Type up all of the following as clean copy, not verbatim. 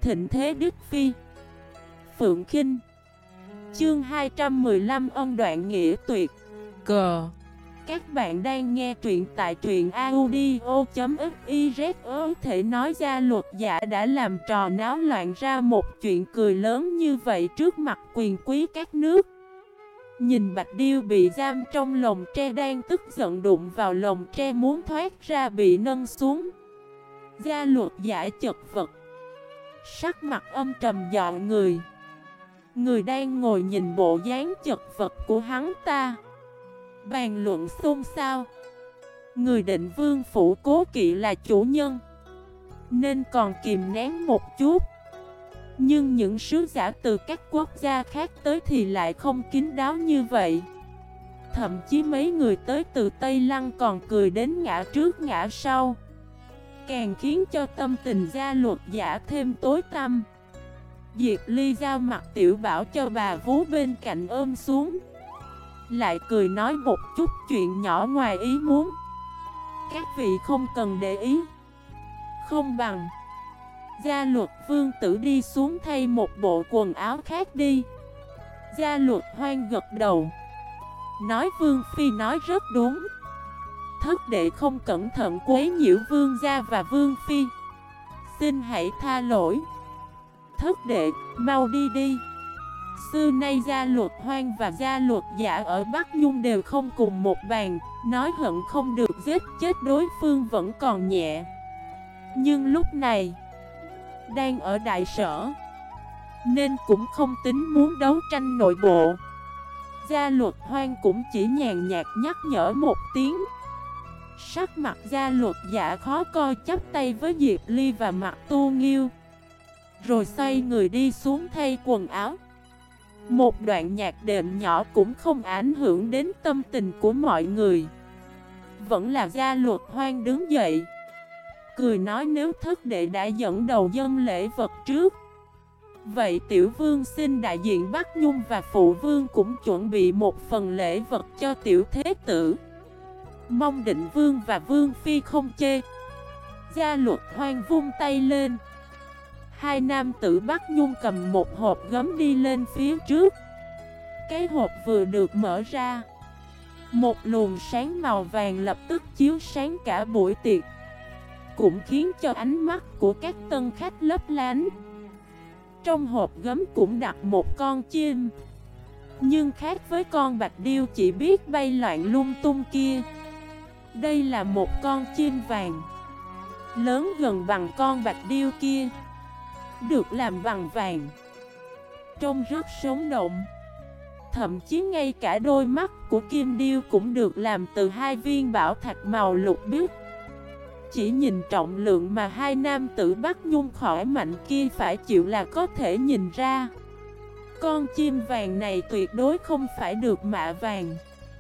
thịnh thế Đức Phi. Phượng Khinh. Chương 215 ân đoạn nghĩa tuyệt. Cờ. Các bạn đang nghe truyện tại truyện audio.fiz. Có thể nói Gia Luật Giả đã làm trò náo loạn ra một chuyện cười lớn như vậy trước mặt quyền quý các nước. Nhìn Bạch Điêu bị giam trong lồng tre đang tức giận đụng vào lồng tre muốn thoát ra bị nâng xuống. Gia Luật Giả chật vật, sắc mặt âm trầm dọn người. Người đang ngồi nhìn bộ dáng chật vật của hắn ta, bàn luận xôn xao. Người Định Vương phủ Cố Kỵ là chủ nhân, nên còn kìm nén một chút. Nhưng những sứ giả từ các quốc gia khác tới thì lại không kín đáo như vậy. Thậm chí mấy người tới từ Tây Lăng còn cười đến ngã trước ngã sau, càng khiến cho tâm tình Gia Luật Giả thêm tối tăm. Diệp Ly giao mặt tiểu bảo cho bà vú bên cạnh ôm xuống, lại cười nói một chút chuyện nhỏ ngoài ý muốn, các vị không cần để ý. Không bằng Gia Luật Vương tử đi xuống thay một bộ quần áo khác đi. Gia Luật Hoang gật đầu, nói Vương Phi nói rất đúng. Thất đệ không cẩn thận quấy nhiễu Vương gia và Vương Phi, xin hãy tha lỗi. Thất đệ, mau đi đi. Xưa nay Gia Luật Hoang và Gia Luật Giả ở Bắc Nhung đều không cùng một bàn, nói hận không được giết chết đối phương vẫn còn nhẹ. Nhưng lúc này đang ở đại sở, nên cũng không tính muốn đấu tranh nội bộ. Gia Luật Hoang cũng chỉ nhàn nhạt nhắc nhở một tiếng. Sắc mặt Gia Luật Giả khó coi, chắp tay với Diệp Ly và Mặt Tu Nghiêu, rồi xoay người đi xuống thay quần áo. Một đoạn nhạc đệm nhỏ cũng không ảnh hưởng đến tâm tình của mọi người. Vẫn là Gia Luật Hoang đứng dậy, cười nói nếu thất đệ đã dẫn đầu dâng lễ vật trước, vậy tiểu vương xin đại diện Bắc Nhung và phụ vương cũng chuẩn bị một phần lễ vật cho tiểu thế tử. Mong Định Vương và Vương Phi không chê. Gia Luật Hoang vung tay lên. Hai nam tử Bắc Nhung cầm một hộp gấm đi lên phía trước. Cái hộp vừa được mở ra, một luồng sáng màu vàng lập tức chiếu sáng cả buổi tiệc, cũng khiến cho ánh mắt của các tân khách lấp lánh. Trong hộp gấm cũng đặt một con chim, nhưng khác với con bạch điêu chỉ biết bay loạn lung tung kia. Đây là một con chim vàng, lớn gần bằng con bạch điêu kia, được làm bằng vàng, trông rất sống động. Thậm chí ngay cả đôi mắt của kim điêu cũng được làm từ hai viên bảo thạch màu lục biếc. Chỉ nhìn trọng lượng mà hai nam tử Bắc Nhung khỏi mạnh kia phải chịu là có thể nhìn ra, con chim vàng này tuyệt đối không phải được mạ vàng,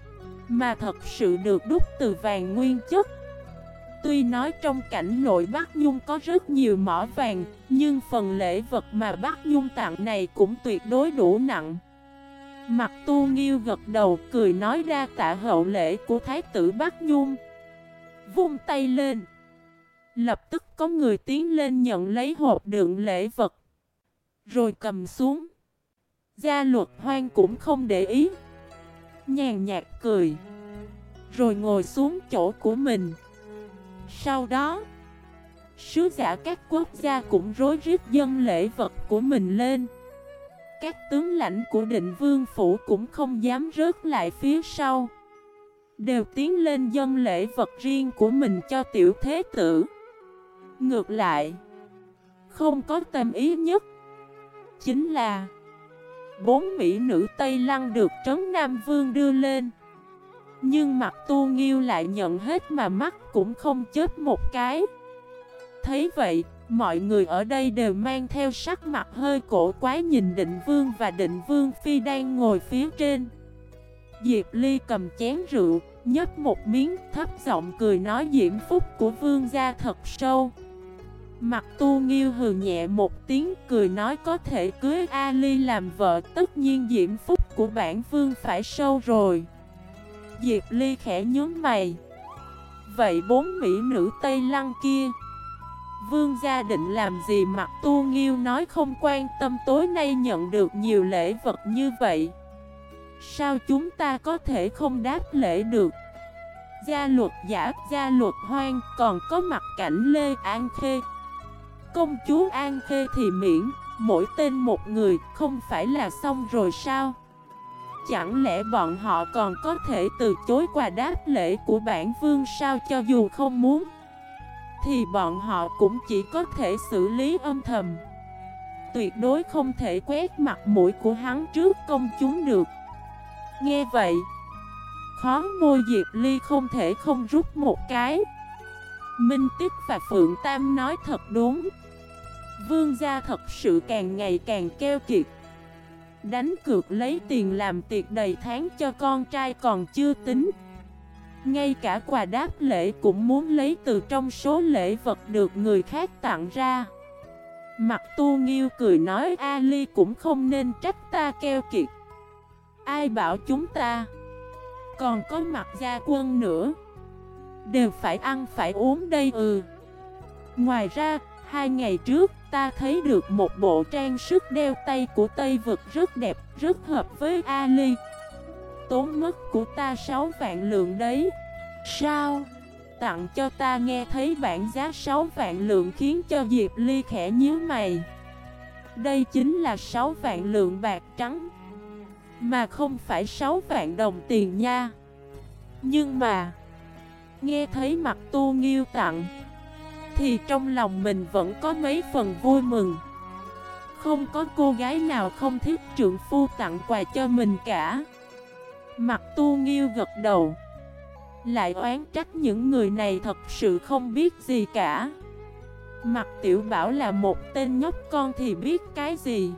mà thật sự được đúc từ vàng nguyên chất. Tuy nói trong cảnh nội Bắc Nhung có rất nhiều mỏ vàng, nhưng phần lễ vật mà Bắc Nhung tặng này cũng tuyệt đối đủ nặng. Mặt Tu Nghiêu gật đầu cười nói đa tạ hậu lễ của Thái tử Bắc Nhung. Vung tay lên, lập tức có người tiến lên nhận lấy hộp đựng lễ vật, rồi cầm xuống. Gia Luật Hoang cũng không để ý, nhàn nhạt cười, rồi ngồi xuống chỗ của mình. Sau đó, sứ giả các quốc gia cũng rối rít dâng lễ vật của mình lên. Các tướng lãnh của Định Vương phủ cũng không dám rớt lại phía sau, đều tiến lên dâng lễ vật riêng của mình cho tiểu thế tử. Ngược lại, không có tâm ý nhất chính là 4 mỹ nữ Tây Lăng được Trấn Nam Vương đưa lên. Nhưng Mặt Tu Nghiêu lại nhận hết mà mắt cũng không chớp một cái. Thấy vậy, mọi người ở đây đều mang theo sắc mặt hơi cổ quái nhìn Định Vương và Định Vương Phi đang ngồi phía trên. Diệp Ly cầm chén rượu, nhấp một miếng, thấp giọng cười nói diễm phúc của vương gia thật sâu. Mặt Tu Nghiêu hừ nhẹ một tiếng cười nói có thể cưới A Ly làm vợ, tất nhiên diễm phúc của bản vương phải sâu rồi. Diệp Ly khẽ nhướng mày. Vậy 4 mỹ nữ Tây Lăng kia, Vương gia định làm gì? Mặt Tu Nghiêu nói không quan tâm, tối nay nhận được nhiều lễ vật như vậy, sao chúng ta có thể không đáp lễ được? Gia Luật Giả, Gia Luật Hoang, còn có Mặt Cảnh Lê, An Khê. Công chúa An Khê thì miễn, mỗi tên một người, không phải là xong rồi sao? Chẳng lẽ bọn họ còn có thể từ chối quà đáp lễ của bản vương sao? Cho dù không muốn thì bọn họ cũng chỉ có thể xử lý âm thầm, tuyệt đối không thể quét mặt mũi của hắn trước công chúng được. Nghe vậy, khó môi Diệp Ly không thể không rút một cái. Minh Tích và Phượng Tam nói thật đúng, vương gia thật sự càng ngày càng keo kiệt. Đánh cược lấy tiền làm tiệc đầy tháng cho con trai còn chưa tính, ngay cả quà đáp lễ cũng muốn lấy từ trong số lễ vật được người khác tặng ra. Mặt Tu Nghiêu cười nói, A Ly cũng không nên trách ta keo kiệt. Ai bảo chúng ta, còn có Mặt gia quân nữa, đều phải ăn phải uống đây. Ngoài ra, 2 ngày trước ta thấy được một bộ trang sức đeo tay của Tây Vực rất đẹp, rất hợp với A Ly. Tốn mất của ta 6 vạn lượng đấy. Sao? Tặng cho ta? Nghe thấy bản giá 6 vạn lượng khiến cho Diệp Ly khẽ nhíu mày. Đây chính là 6 vạn lượng bạc trắng, mà không phải 6 vạn đồng tiền nha. Nhưng mà nghe thấy Mặt Tu Nghiêu tặng thì trong lòng mình vẫn có mấy phần vui mừng. Không có cô gái nào không thích trượng phu tặng quà cho mình cả. Mặt Tu Nghiêu gật đầu, lại oán trách những người này thật sự không biết gì cả. Mặt Tiểu Bảo là một tên nhóc con thì biết cái gì.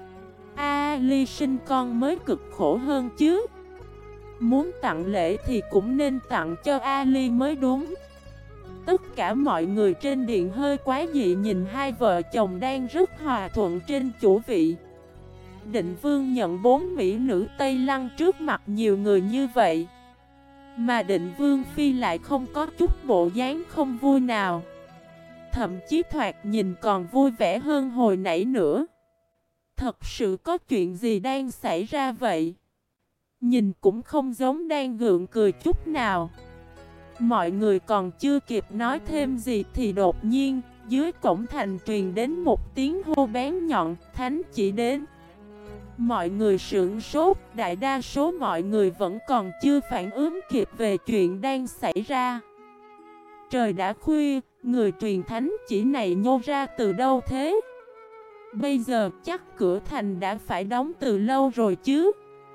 A Ly sinh con mới cực khổ hơn chứ. Muốn tặng lễ thì cũng nên tặng cho A Ly mới đúng. Tất cả mọi người trên điện hơi quá dị nhìn hai vợ chồng đang rất hòa thuận trên chủ vị. Định Vương nhận 4 mỹ nữ Tây Lăng trước mặt nhiều người như vậy, mà Định Vương Phi lại không có chút bộ dáng không vui nào. Thậm chí thoạt nhìn còn vui vẻ hơn hồi nãy nữa. Thật sự có chuyện gì đang xảy ra vậy? Nhìn cũng không giống đang gượng cười chút nào. Mọi người còn chưa kịp nói thêm gì thì đột nhiên dưới cổng thành truyền đến một tiếng hô bén nhọn, thánh chỉ đến. Mọi người sửng sốt, đại đa số mọi người vẫn còn chưa phản ứng kịp về chuyện đang xảy ra. Trời đã khuya, người truyền thánh chỉ này nhô ra từ đâu thế? Bây giờ chắc cửa thành đã phải đóng từ lâu rồi chứ.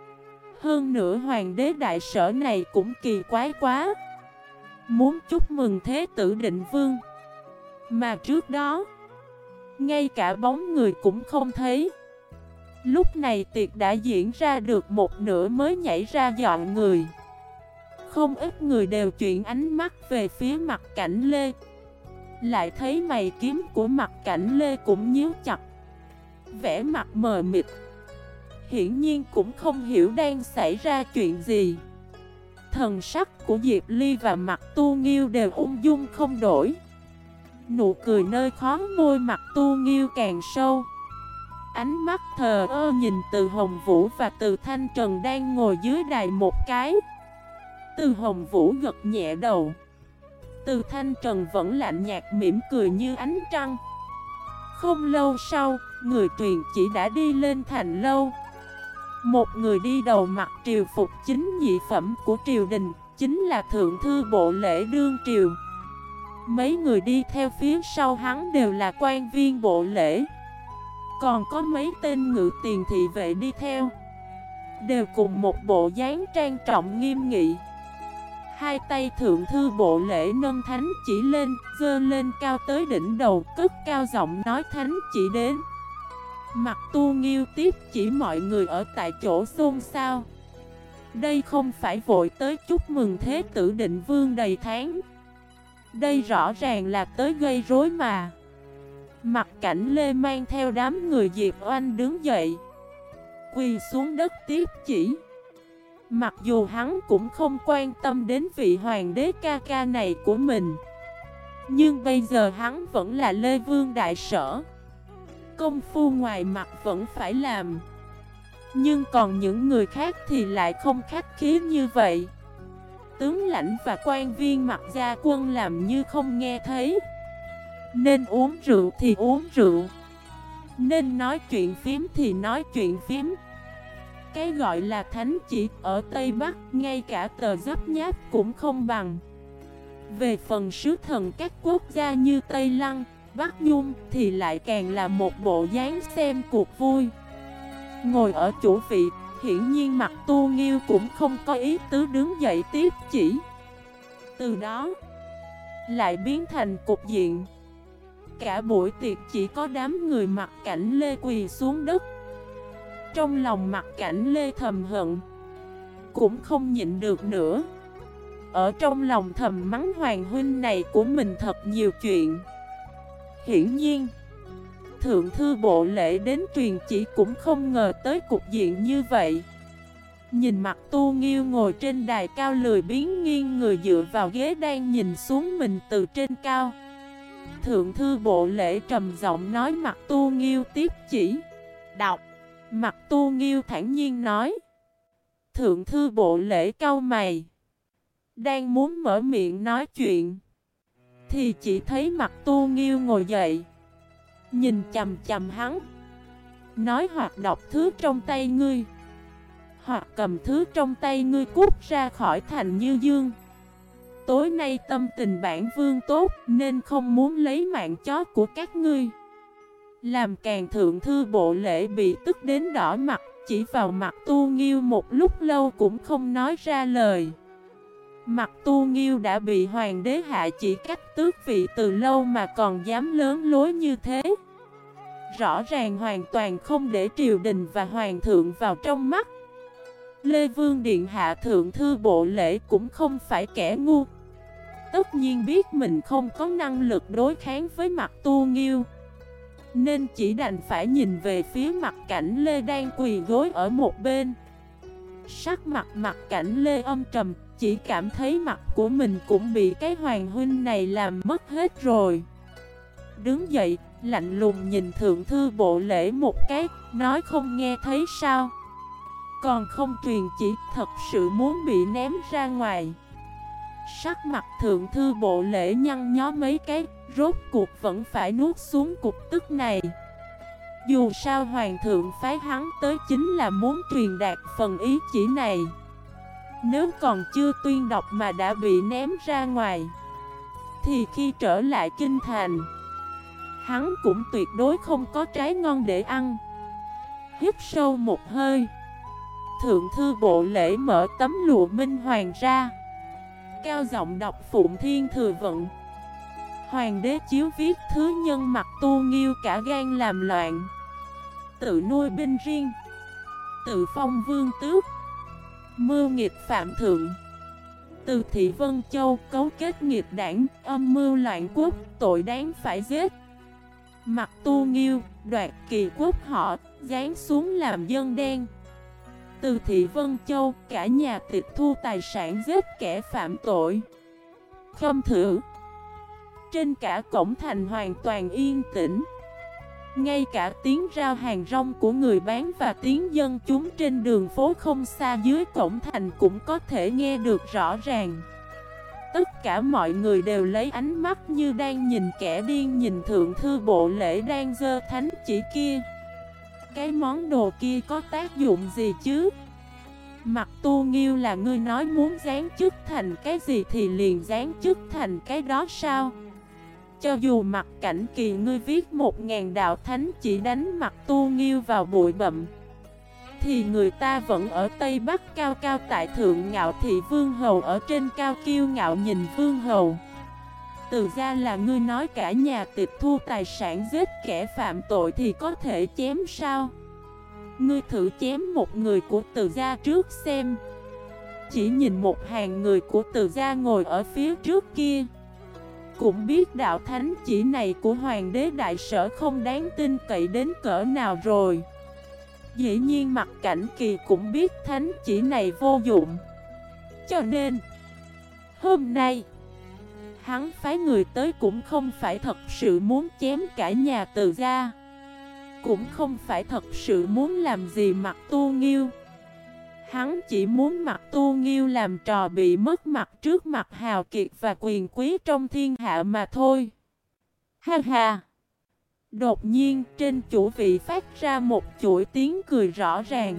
Hơn nữa hoàng đế đại sở này cũng kỳ quái quá, muốn chúc mừng thế tử Định Vương, mà trước đó ngay cả bóng người cũng không thấy. Lúc này tiệc đã diễn ra được một nửa mới nhảy ra dọn người. Không ít người đều chuyển ánh mắt về phía Mặt Cảnh Lê, lại thấy mày kiếm của Mặt Cảnh Lê cũng nhíu chặt, vẻ mặt mờ mịt, hiển nhiên cũng không hiểu đang xảy ra chuyện gì. Thần sắc của Diệp Ly và Mặt Tu Nghiêu đều ung dung không đổi. Nụ cười nơi khóe môi Mặt Tu Nghiêu càng sâu. Ánh mắt thờ ơ nhìn Từ Hồng Vũ và Từ Thanh Trần đang ngồi dưới đài một cái. Từ Hồng Vũ gật nhẹ đầu. Từ Thanh Trần vẫn lạnh nhạt mỉm cười như ánh trăng. Không lâu sau, người truyền chỉ đã đi lên thành lâu. Một người đi đầu mặc triều phục chính nhị phẩm của triều đình, chính là Thượng Thư Bộ Lễ Đương Triều. Mấy người đi theo phía sau hắn đều là quan viên bộ lễ. Còn có mấy tên ngự tiền thị vệ đi theo, đều cùng một bộ dáng trang trọng nghiêm nghị. Hai tay Thượng Thư Bộ Lễ nâng thánh chỉ lên, giơ lên cao tới đỉnh đầu, cất cao giọng nói thánh chỉ đến. Mặt Tu Nghiêu tiếp chỉ mọi người ở tại chỗ xôn xao. Đây không phải vội tới chúc mừng thế tử Định Vương đầy tháng, đây rõ ràng là tới gây rối mà. Mặt Cảnh Lê mang theo đám người Diệp Oanh đứng dậy, quỳ xuống đất tiếp chỉ. Mặc dù hắn cũng không quan tâm đến vị hoàng đế ca ca này của mình, Nhưng bây giờ hắn vẫn là Lê Vương đại sở. Công phu ngoài mặt vẫn phải làm. Nhưng còn những người khác thì lại không khách khí như vậy. Tướng lãnh và quan viên mặc gia quân làm như không nghe thấy. Nên uống rượu thì uống rượu, nên nói chuyện phím thì nói chuyện phím. Cái gọi là thánh chỉ ở Tây Bắc, ngay cả tờ giáp nháp cũng không bằng. Về phần sứ thần các quốc gia như Tây Lăng, Bắc Nhung thì lại càng là một bộ dáng xem cuộc vui. Ngồi ở chủ vị, hiển nhiên Mặt Tu Nghiêu cũng không có ý tứ đứng dậy tiếp chỉ. Từ đó lại biến thành cục diện. Cả buổi tiệc chỉ có đám người Mặc Cảnh Lê quỳ xuống đất. Trong lòng Mặc Cảnh Lê thầm hận, cũng không nhịn được nữa. Ở trong lòng thầm mắng hoàng huynh này của mình thật nhiều chuyện. Hiển nhiên Thượng thư bộ lễ đến truyền chỉ cũng không ngờ tới cục diện như vậy. Nhìn Mặt Tu Nghiêu ngồi trên đài cao lười biếng nghiêng người dựa vào ghế đang nhìn xuống mình từ trên cao. Thượng thư bộ lễ trầm giọng nói Mặt Tu Nghiêu tiếp chỉ. Đọc. Mặt Tu Nghiêu thản nhiên nói. Thượng thư bộ lễ cau mày, đang muốn mở miệng nói chuyện, thì chỉ thấy Mặt Tu Nghiêu ngồi dậy, nhìn chằm chằm hắn, nói hoặc đọc thứ trong tay ngươi, hoặc cầm thứ trong tay ngươi cút ra khỏi thành Như Dương. Tối nay tâm tình bản vương tốt, nên không muốn lấy mạng chó của các ngươi. Làm càng thượng thư bộ lễ bị tức đến đỏ mặt, chỉ vào Mặt Tu Nghiêu một lúc lâu cũng không nói ra lời. Mặt Tu Nghiêu đã bị hoàng đế hạ chỉ cách tước vị từ lâu mà còn dám lớn lối như thế. Rõ ràng hoàn toàn không để triều đình và hoàng thượng vào trong mắt. Lê Vương điện hạ thượng thư bộ lễ cũng không phải kẻ ngu. Tất nhiên biết mình không có năng lực đối kháng với Mặt Tu Nghiêu, nên chỉ đành phải nhìn về phía Mặt Cảnh Lê đang quỳ gối ở một bên. Sắc mặt Mặt Cảnh Lê âm trầm, chỉ cảm thấy mặt của mình cũng bị cái hoàng huynh này làm mất hết rồi. Đứng dậy, lạnh lùng nhìn thượng thư bộ lễ một cái, nói không nghe thấy sao? Còn không truyền chỉ, thật sự muốn bị ném ra ngoài. Sắc mặt thượng thư bộ lễ nhăn nhó mấy cái, rốt cuộc vẫn phải nuốt xuống cục tức này. Dù sao hoàng thượng phái hắn tới chính là muốn truyền đạt phần ý chỉ này. Nếu còn chưa tuyên đọc mà đã bị ném ra ngoài, thì khi trở lại kinh thành, hắn cũng tuyệt đối không có trái ngon để ăn. Hít sâu một hơi, thượng thư bộ lễ mở tấm lụa minh hoàng ra, cao giọng đọc Phụng Thiên Thừa Vận. Hoàng đế chiếu viết thứ nhân Mặt Tu Nghiêu cả gan làm loạn, tự nuôi binh riêng, tự phong vương tước, mưu nghịch phạm thượng. Từ Thị Vân Châu cấu kết nghịch đảng, âm mưu loạn quốc, tội đáng phải giết. Mặt Tu Nghiêu đoạt kỳ quốc họ, giáng xuống làm dân đen. Từ Thị Vân Châu cả nhà tịch thu tài sản, giết kẻ phạm tội. Khâm thử. Trên cả cổng thành hoàn toàn yên tĩnh. Ngay cả tiếng rao hàng rong của người bán và tiếng dân chúng trên đường phố không xa dưới cổng thành cũng có thể nghe được rõ ràng. Tất cả mọi người đều lấy ánh mắt như đang nhìn kẻ điên nhìn thượng thư bộ lễ đang giơ thánh chỉ kia. Cái món đồ kia có tác dụng gì chứ? Mặt Tu Nghiêu là ngươi nói muốn giáng chức thành cái gì thì liền giáng chức thành cái đó sao? Cho dù Mặt Cảnh Kỳ ngươi viết 1000 đạo thánh chỉ đánh Mặt Tu Nghiêu vào bụi bặm, thì người ta vẫn ở Tây Bắc cao cao tại thượng ngạo thị vương hầu ở trên cao kiêu ngạo nhìn vương hầu. Từ ra là ngươi nói cả nhà tịch thu tài sản, giết kẻ phạm tội thì có thể chém sao? Ngươi thử chém một người của Từ gia trước xem. Chỉ nhìn một hàng người của Từ gia ngồi ở phía trước kia, cũng biết đạo thánh chỉ này của hoàng đế đại sở không đáng tin cậy đến cỡ nào rồi. Dĩ nhiên Mặt Cảnh Kỳ cũng biết thánh chỉ này vô dụng. Cho nên hôm nay Hắn phái người tới cũng không phải thật sự muốn chém cả nhà Từ gia, cũng không phải thật sự muốn làm gì Mặc Tu Nghiêu. Hắn chỉ muốn Mặc Tu Nghiêu làm trò bị mất mặt trước mặt hào kiệt và quyền quý trong thiên hạ mà thôi. Ha ha! Đột nhiên trên chủ vị phát ra một chuỗi tiếng cười rõ ràng.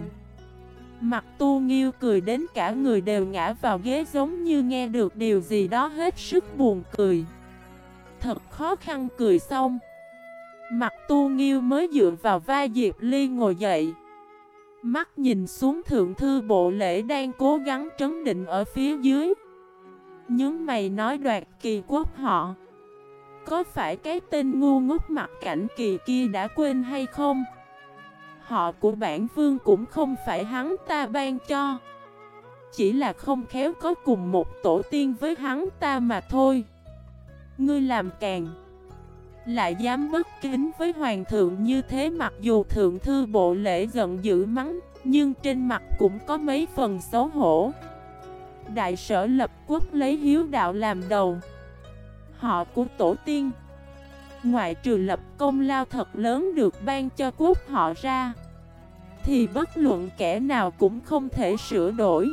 Mặc Tu Nghiêu cười đến cả người đều ngã vào ghế giống như nghe được điều gì đó hết sức buồn cười. Thật khó khăn cười xong, Mặc Tu Nghiêu mới dựa vào vai Diệp Ly ngồi dậy. Mắt nhìn xuống thượng thư bộ lễ đang cố gắng trấn định ở phía dưới, nhướng mày nói Đoạt Kỳ Quốc họ, có phải cái tên ngu ngốc Mặc Cảnh Kỳ kia đã quên hay không? Họ của bản vương cũng không phải hắn ta ban cho, chỉ là không khéo có cùng một tổ tiên với hắn ta mà thôi. Ngươi làm càng, lại dám bất kính với hoàng thượng như thế. Mặc dù thượng thư bộ lễ giận dữ mắng, nhưng trên mặt cũng có mấy phần xấu hổ. Đại sở lập quốc lấy hiếu đạo làm đầu, họ của tổ tiên, ngoại trừ lập công lao thật lớn được ban cho quốc họ ra, thì bất luận kẻ nào cũng không thể sửa đổi,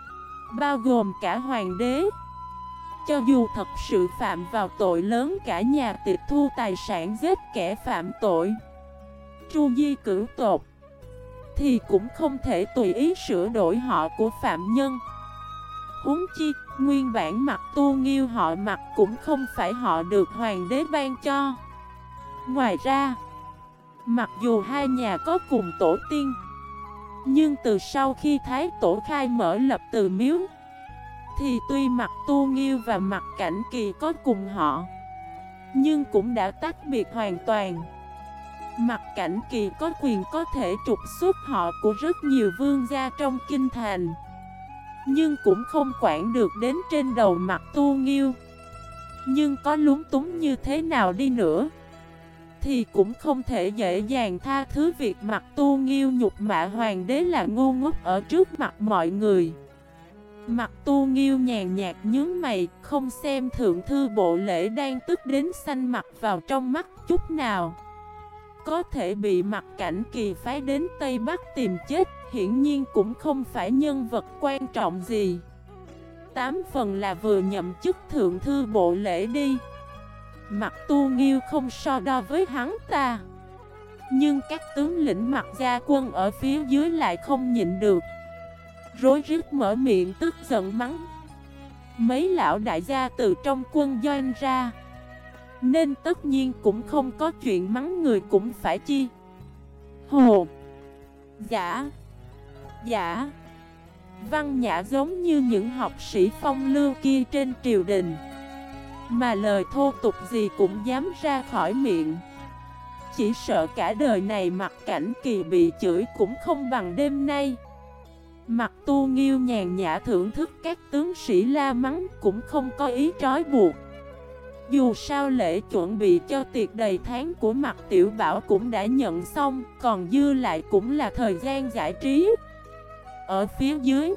bao gồm cả hoàng đế. Cho dù thật sự phạm vào tội lớn, cả nhà tịch thu tài sản, giết kẻ phạm tội, tru di cửu tột, thì cũng không thể tùy ý sửa đổi họ của phạm nhân. Huống chi, nguyên bản Mặc Tu Nghiêu họ Mặc cũng không phải họ được hoàng đế ban cho. Ngoài ra, mặc dù hai nhà có cùng tổ tiên, nhưng từ sau khi Thái Tổ khai mở lập Từ Miếu, thì tuy Mặc Tu Nghiêu và Mặc Cảnh Kỳ có cùng họ, nhưng cũng đã tách biệt hoàn toàn. Mặc Cảnh Kỳ có quyền có thể trục xuất họ của rất nhiều vương gia trong kinh thành, nhưng cũng không quản được đến trên đầu Mặc Tu Nghiêu. Nhưng có lúng túng như thế nào đi nữa, thì cũng không thể dễ dàng tha thứ việc Mặc Tu Nghiêu nhục mạ hoàng đế là ngu ngốc ở trước mặt mọi người. Mặc Tu Nghiêu nhàn nhạt nhướng mày, không xem thượng thư bộ lễ đang tức đến xanh mặt vào trong mắt chút nào. Có thể bị Mặc Cảnh Kỳ phái đến Tây Bắc tìm chết, hiển nhiên cũng không phải nhân vật quan trọng gì. 8 phần là vừa nhậm chức thượng thư bộ lễ đi. Mặc Tu Nghiêu không so đo với hắn ta, nhưng các tướng lĩnh Mặc gia quân ở phía dưới lại không nhịn được, rối rít mở miệng tức giận mắng. Mấy lão đại gia từ trong quân doanh ra, nên tất nhiên cũng không có chuyện mắng người cũng phải chi. Hồ, giả, giả, văn nhã giống như những học sĩ phong lưu kia trên triều đình, mà lời thô tục gì cũng dám ra khỏi miệng. Chỉ sợ cả đời này Mặc Cảnh Kỳ bị chửi cũng không bằng đêm nay. Mặc Tu Nghiêu nhàn nhã thưởng thức các tướng sĩ la mắng, cũng không có ý trói buộc. Dù sao lễ chuẩn bị cho tiệc đầy tháng của Mặc Tiểu Bảo cũng đã nhận xong, còn dư lại cũng là thời gian giải trí. Ở phía dưới,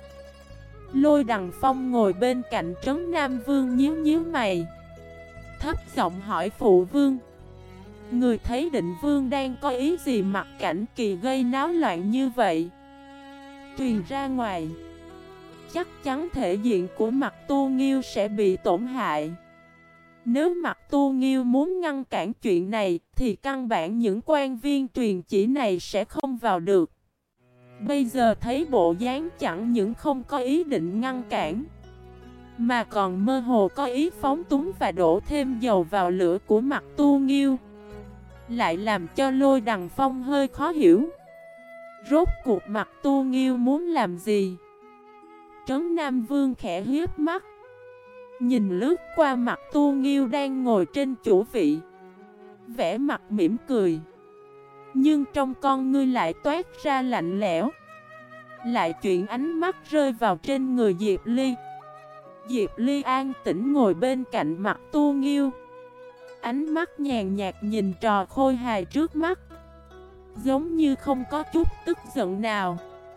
Lôi Đằng Phong ngồi bên cạnh Trấn Nam Vương nhíu nhíu mày, thấp giọng hỏi phụ vương: người thấy Định Vương đang có ý gì Mặc Cảnh Kỳ gây náo loạn như vậy? Truyền ra ngoài, chắc chắn thể diện của Mặc Tu Nghiêu sẽ bị tổn hại. Nếu Mặc Tu Nghiêu muốn ngăn cản chuyện này, thì căn bản những quan viên truyền chỉ này sẽ không vào được. Bây giờ thấy bộ dáng chẳng những không có ý định ngăn cản, mà còn mơ hồ có ý phóng túng và đổ thêm dầu vào lửa của Mặc Tu Nghiêu, lại làm cho Lôi Đằng Phong hơi khó hiểu. Rốt cuộc Mặc Tu Nghiêu muốn làm gì? Trấn Nam Vương khẽ hiếp mắt, nhìn lướt qua Mặc Tu Nghiêu đang ngồi trên chủ vị, vẻ mặt mỉm cười, nhưng trong con ngươi lại toát ra lạnh lẽo. Lại chuyển ánh mắt rơi vào trên người Diệp Ly. Diệp Ly an tĩnh ngồi bên cạnh Mặc Tu Nghiêu, ánh mắt nhàn nhạt nhìn trò khôi hài trước mắt, giống như không có chút tức giận nào.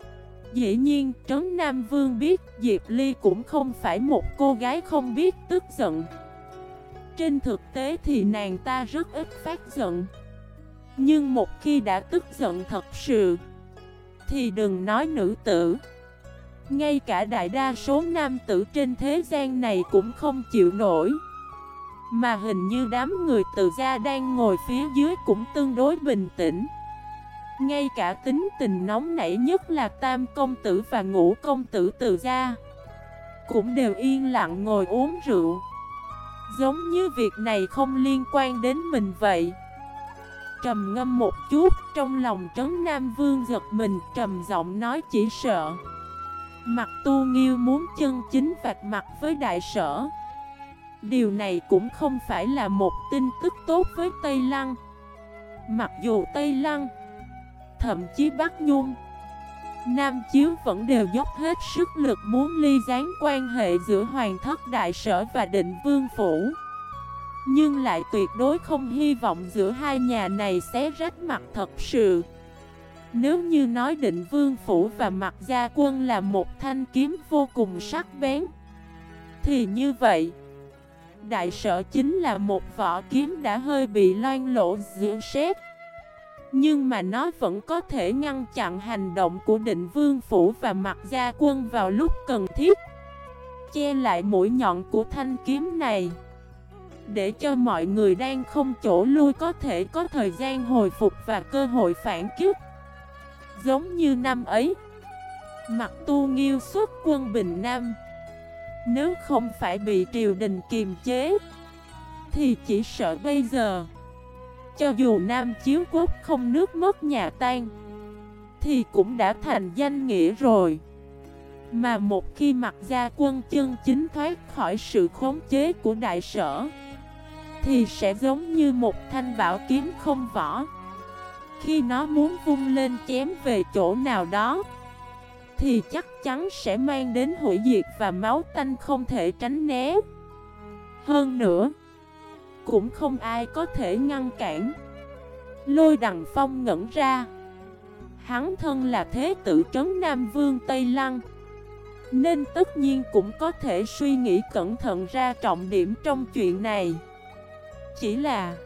Dĩ nhiên, Trấn Nam Vương biết Diệp Ly cũng không phải một cô gái không biết tức giận, Trên thực tế thì nàng ta rất ít phát giận. Nhưng một khi đã tức giận thật sự thì đừng nói nữ tử, ngay cả đại đa số nam tử trên thế gian này cũng không chịu nổi. Mà hình như đám người Từ gia đang ngồi phía dưới cũng tương đối bình tĩnh. Ngay cả tính tình nóng nảy nhất là Tam công tử và Ngũ công tử Từ gia cũng đều yên lặng ngồi uống rượu, giống như việc này không liên quan đến mình vậy. Trầm ngâm một chút, trong lòng Trấn Nam Vương giật mình, trầm giọng nói chỉ sợ Mặc Tu Nghiêu muốn chân chính vạch mặt với đại sở. Điều này cũng không phải là một tin tức tốt với Tây Lăng. Mặc dù Tây Lăng, thậm chí Bắc Nhung, Nam Chiếu vẫn đều dốc hết sức lực muốn ly gián quan hệ giữa Hoàng thất đại sở và Định Vương phủ, nhưng lại tuyệt đối không hy vọng giữa hai nhà này xé rách mặt thật sự. Nếu như nói Định Vương phủ và Mặc Gia Quân là một thanh kiếm vô cùng sắc bén, thì như vậy đại sở chính là một vỏ kiếm đã hơi bị loang lổ giữa sét. Nhưng mà nó vẫn có thể ngăn chặn hành động của Định Vương phủ và Mặc Gia Quân vào lúc cần thiết, che lại mũi nhọn của thanh kiếm này, để cho mọi người đang không chỗ lui có thể có thời gian hồi phục và cơ hội phản kích. Giống như năm ấy, Mặc Tu Nghiêu xuất quân Bình Nam, nếu không phải bị triều đình kiềm chế, thì chỉ sợ bây giờ, cho dù Nam Chiếu Quốc không nước mất nhà tan, thì cũng đã thành danh nghĩa rồi. Mà một khi Mặc Gia Quân chân chính thoát khỏi sự khống chế của đại sở, thì sẽ giống như một thanh bảo kiếm không vỏ. Khi nó muốn vung lên chém về chỗ nào đó, thì chắc chắn sẽ mang đến hủy diệt và máu tanh không thể tránh né. Hơn nữa, cũng không ai có thể ngăn cản. Lôi Đằng Phong ngẩn ra. Hắn thân là thế tử Trấn Nam Vương Tây Lăng, nên tất nhiên cũng có thể suy nghĩ cẩn thận ra trọng điểm trong chuyện này. Chỉ là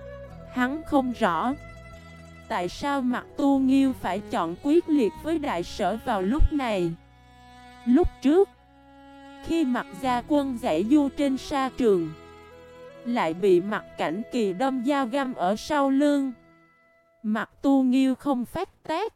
hắn không rõ tại sao Mặc Tu Nghiêu phải chọn quyết liệt với đại sở vào lúc này. Lúc trước, khi Mặc Gia Quân giải du trên sa trường, lại bị Mặc Cảnh Kỳ đâm dao găm ở sau lưng. Mặc Tu Nghiêu không phát tác.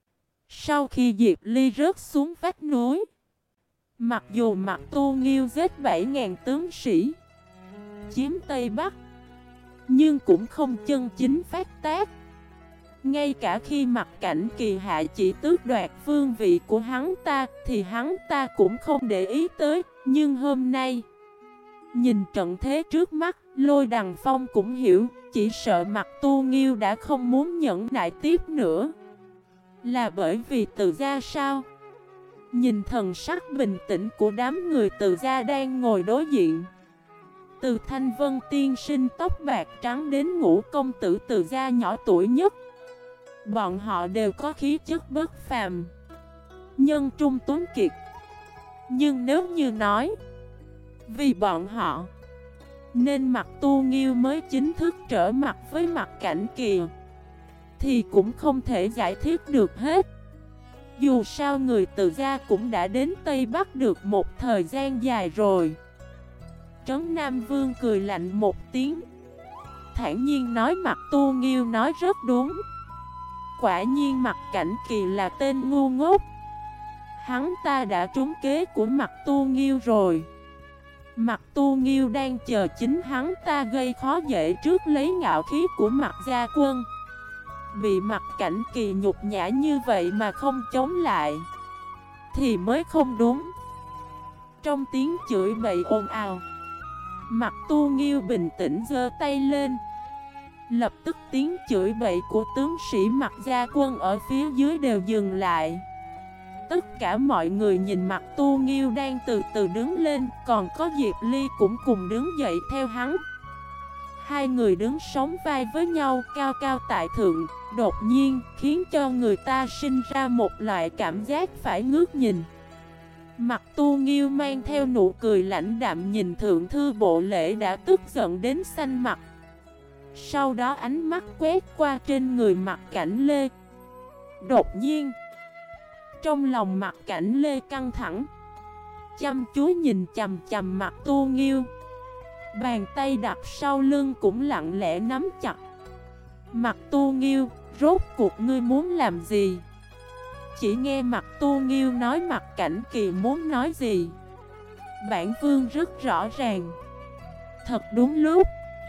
Sau khi Diệp Ly rớt xuống vách núi, mặc dù Mặc Tu Nghiêu giết 7.000 tướng sĩ, chiếm Tây Bắc, nhưng cũng không chân chính phát tác. Ngay cả khi Mặc Cảnh Kỳ hạ chỉ tước đoạt vương vị của hắn ta, thì hắn ta cũng không để ý tới. Nhưng hôm nay, nhìn trận thế trước mắt, Lôi Đằng Phong cũng hiểu, chỉ sợ Mặc Tu Nghiêu đã không muốn nhẫn nại tiếp nữa. Là bởi vì Từ gia sao? Nhìn thần sắc bình tĩnh của đám người Từ gia đang ngồi đối diện, từ Thanh Vân tiên sinh tóc bạc trắng đến Ngũ công tử Từ gia nhỏ tuổi nhất, bọn họ đều có khí chất bất phàm, nhân trung tuấn kiệt. Nhưng nếu như nói vì bọn họ nên Mặc Tu Nghiêu mới chính thức trở mặt với Mặc Cảnh Kỳ, thì cũng không thể giải thích được hết. Dù sao người Từ gia cũng đã đến Tây Bắc được một thời gian dài rồi. Trấn Nam Vương cười lạnh một tiếng, thản nhiên nói Mặc Tu Nghiêu nói rất đúng. Quả nhiên Mặc Cảnh Kỳ là tên ngu ngốc. Hắn ta đã trúng kế của Mặc Tu Nghiêu rồi. Mặc Tu Nghiêu đang chờ chính hắn ta gây khó dễ trước lấy ngạo khí của Mặc Gia Quân. Bị Mặc Cảnh Kỳ nhục nhã như vậy mà không chống lại thì mới không đúng. Trong tiếng chửi bậy ồn ào, Mặc Tu Nghiêu bình tĩnh giơ tay lên. Lập tức tiếng chửi bậy của tướng sĩ Mặc Gia Quân ở phía dưới đều dừng lại. Tất cả mọi người nhìn Mặc Tu Nghiêu đang từ từ đứng lên, còn có Diệp Ly cũng cùng đứng dậy theo hắn. Hai người đứng sóng vai với nhau, cao cao tại thượng, đột nhiên khiến cho người ta sinh ra một loại cảm giác phải ngước nhìn. Mặt Tu Nghiêu mang theo nụ cười lãnh đạm nhìn thượng thư bộ lễ đã tức giận đến xanh mặt. Sau đó ánh mắt quét qua trên người Mặt Cảnh Lê. Đột nhiên, trong lòng Mặt Cảnh Lê căng thẳng, chăm chú nhìn chằm chằm Mặt Tu Nghiêu. Bàn tay đặt sau lưng cũng lặng lẽ nắm chặt. Mặt Tu Nghiêu, rốt cuộc ngươi muốn làm gì? Chỉ nghe Mặt Tu Nghiêu nói Mặt Cảnh Kỳ muốn nói gì. Bản vương rất rõ ràng. Thật đúng lúc.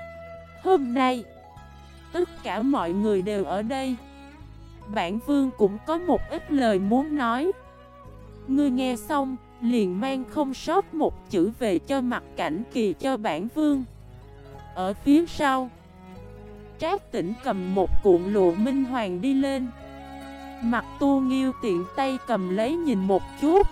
Hôm nay, tất cả mọi người đều ở đây. Bản vương cũng có một ít lời muốn nói. Ngươi nghe xong, liền mang không sót một chữ về cho Mặt Cảnh Kỳ cho bản vương. Ở phía sau, Trác Tĩnh cầm một cuộn lụa minh hoàng đi lên. Mặt Tu Nghiêu tiện tay cầm lấy nhìn một chút,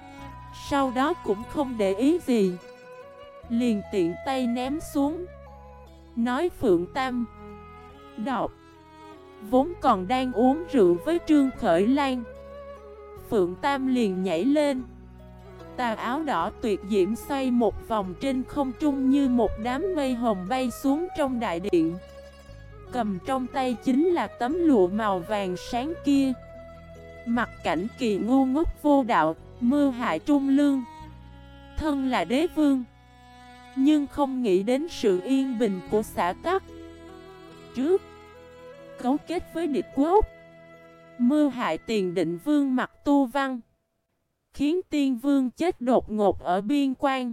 sau đó cũng không để ý gì, liền tiện tay ném xuống. Nói Phượng Tam đọc. Vốn còn đang uống rượu với Trương Khởi Lan, Phượng Tam liền nhảy lên. Tà áo đỏ tuyệt diễm xoay một vòng trên không trung như một đám mây hồng bay xuống trong đại điện. Cầm trong tay chính là tấm lụa màu vàng sáng kia. Mặt Cảnh Kỳ ngu ngốc vô đạo, mưu hại trung lương. Thân là đế vương, nhưng không nghĩ đến sự yên bình của xã tắc. Trước, cấu kết với địch quốc, mưu hại tiền định vương Mặt Tu Văn, khiến tiên vương chết đột ngột ở biên quan.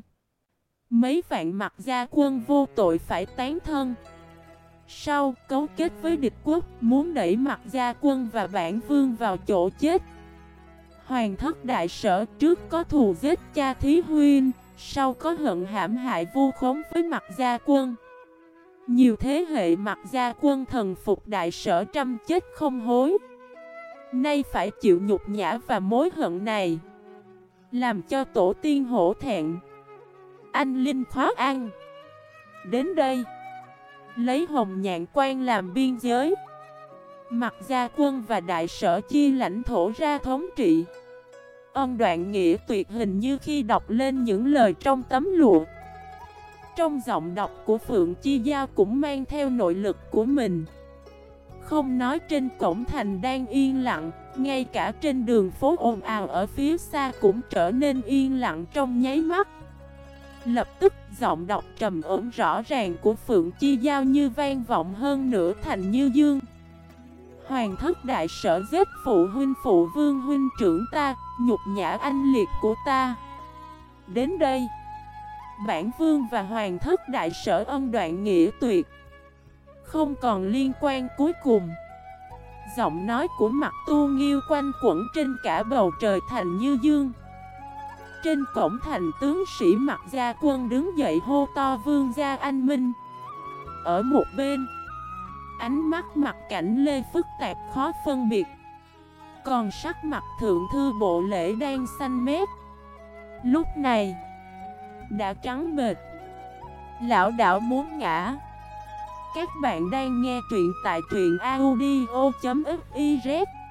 Mấy vạn Mặt gia quân vô tội phải tán thân. Sau, cấu kết với địch quốc, muốn đẩy Mặt gia quân và bản vương vào chỗ chết. Hoàng thất đại sở trước có thù giết cha Thí Huynh, sau có hận hãm hại vu khống với Mặt gia quân. Nhiều thế hệ Mặt gia quân thần phục đại sở trăm chết không hối. Nay phải chịu nhục nhã và mối hận này, làm cho tổ tiên hổ thẹn. Anh linh khó ăn. Đến đây, lấy Hồng Nhạn Quan làm biên giới, Mặt gia quân và đại sở chia lãnh thổ ra thống trị. Ân Đoạn Nghĩa tuyệt hình như khi đọc lên những lời trong tấm lụa. Trong giọng đọc của Phượng Chi Giao cũng mang theo nội lực của mình. Không nói trên cổng thành đang yên lặng, ngay cả trên đường phố ồn ào ở phía xa cũng trở nên yên lặng trong nháy mắt. Lập tức giọng đọc trầm ổn rõ ràng của Phượng Chi Giao như vang vọng hơn nửa thành Như Dương. Hoàng thất đại sở giết phụ huynh phụ vương huynh trưởng ta, nhục nhã anh liệt của ta. Đến đây, bản vương và hoàng thất đại sở ân đoạn nghĩa tuyệt, không còn liên quan cuối cùng. Giọng nói của Mặt Tu Nghiêu quanh quẩn trên cả bầu trời thành Như Dương. Trên cổng thành, tướng sĩ Mặt gia quân đứng dậy hô to vương gia anh minh. Ở một bên, ánh mắt Mặt Cảnh Lê phức tạp khó phân biệt. Còn sắc mặt thượng thư bộ lễ đang xanh mét, lúc này đã trắng bệch, lão đảo muốn ngã. Các bạn đang nghe truyện tại truyện audio.fif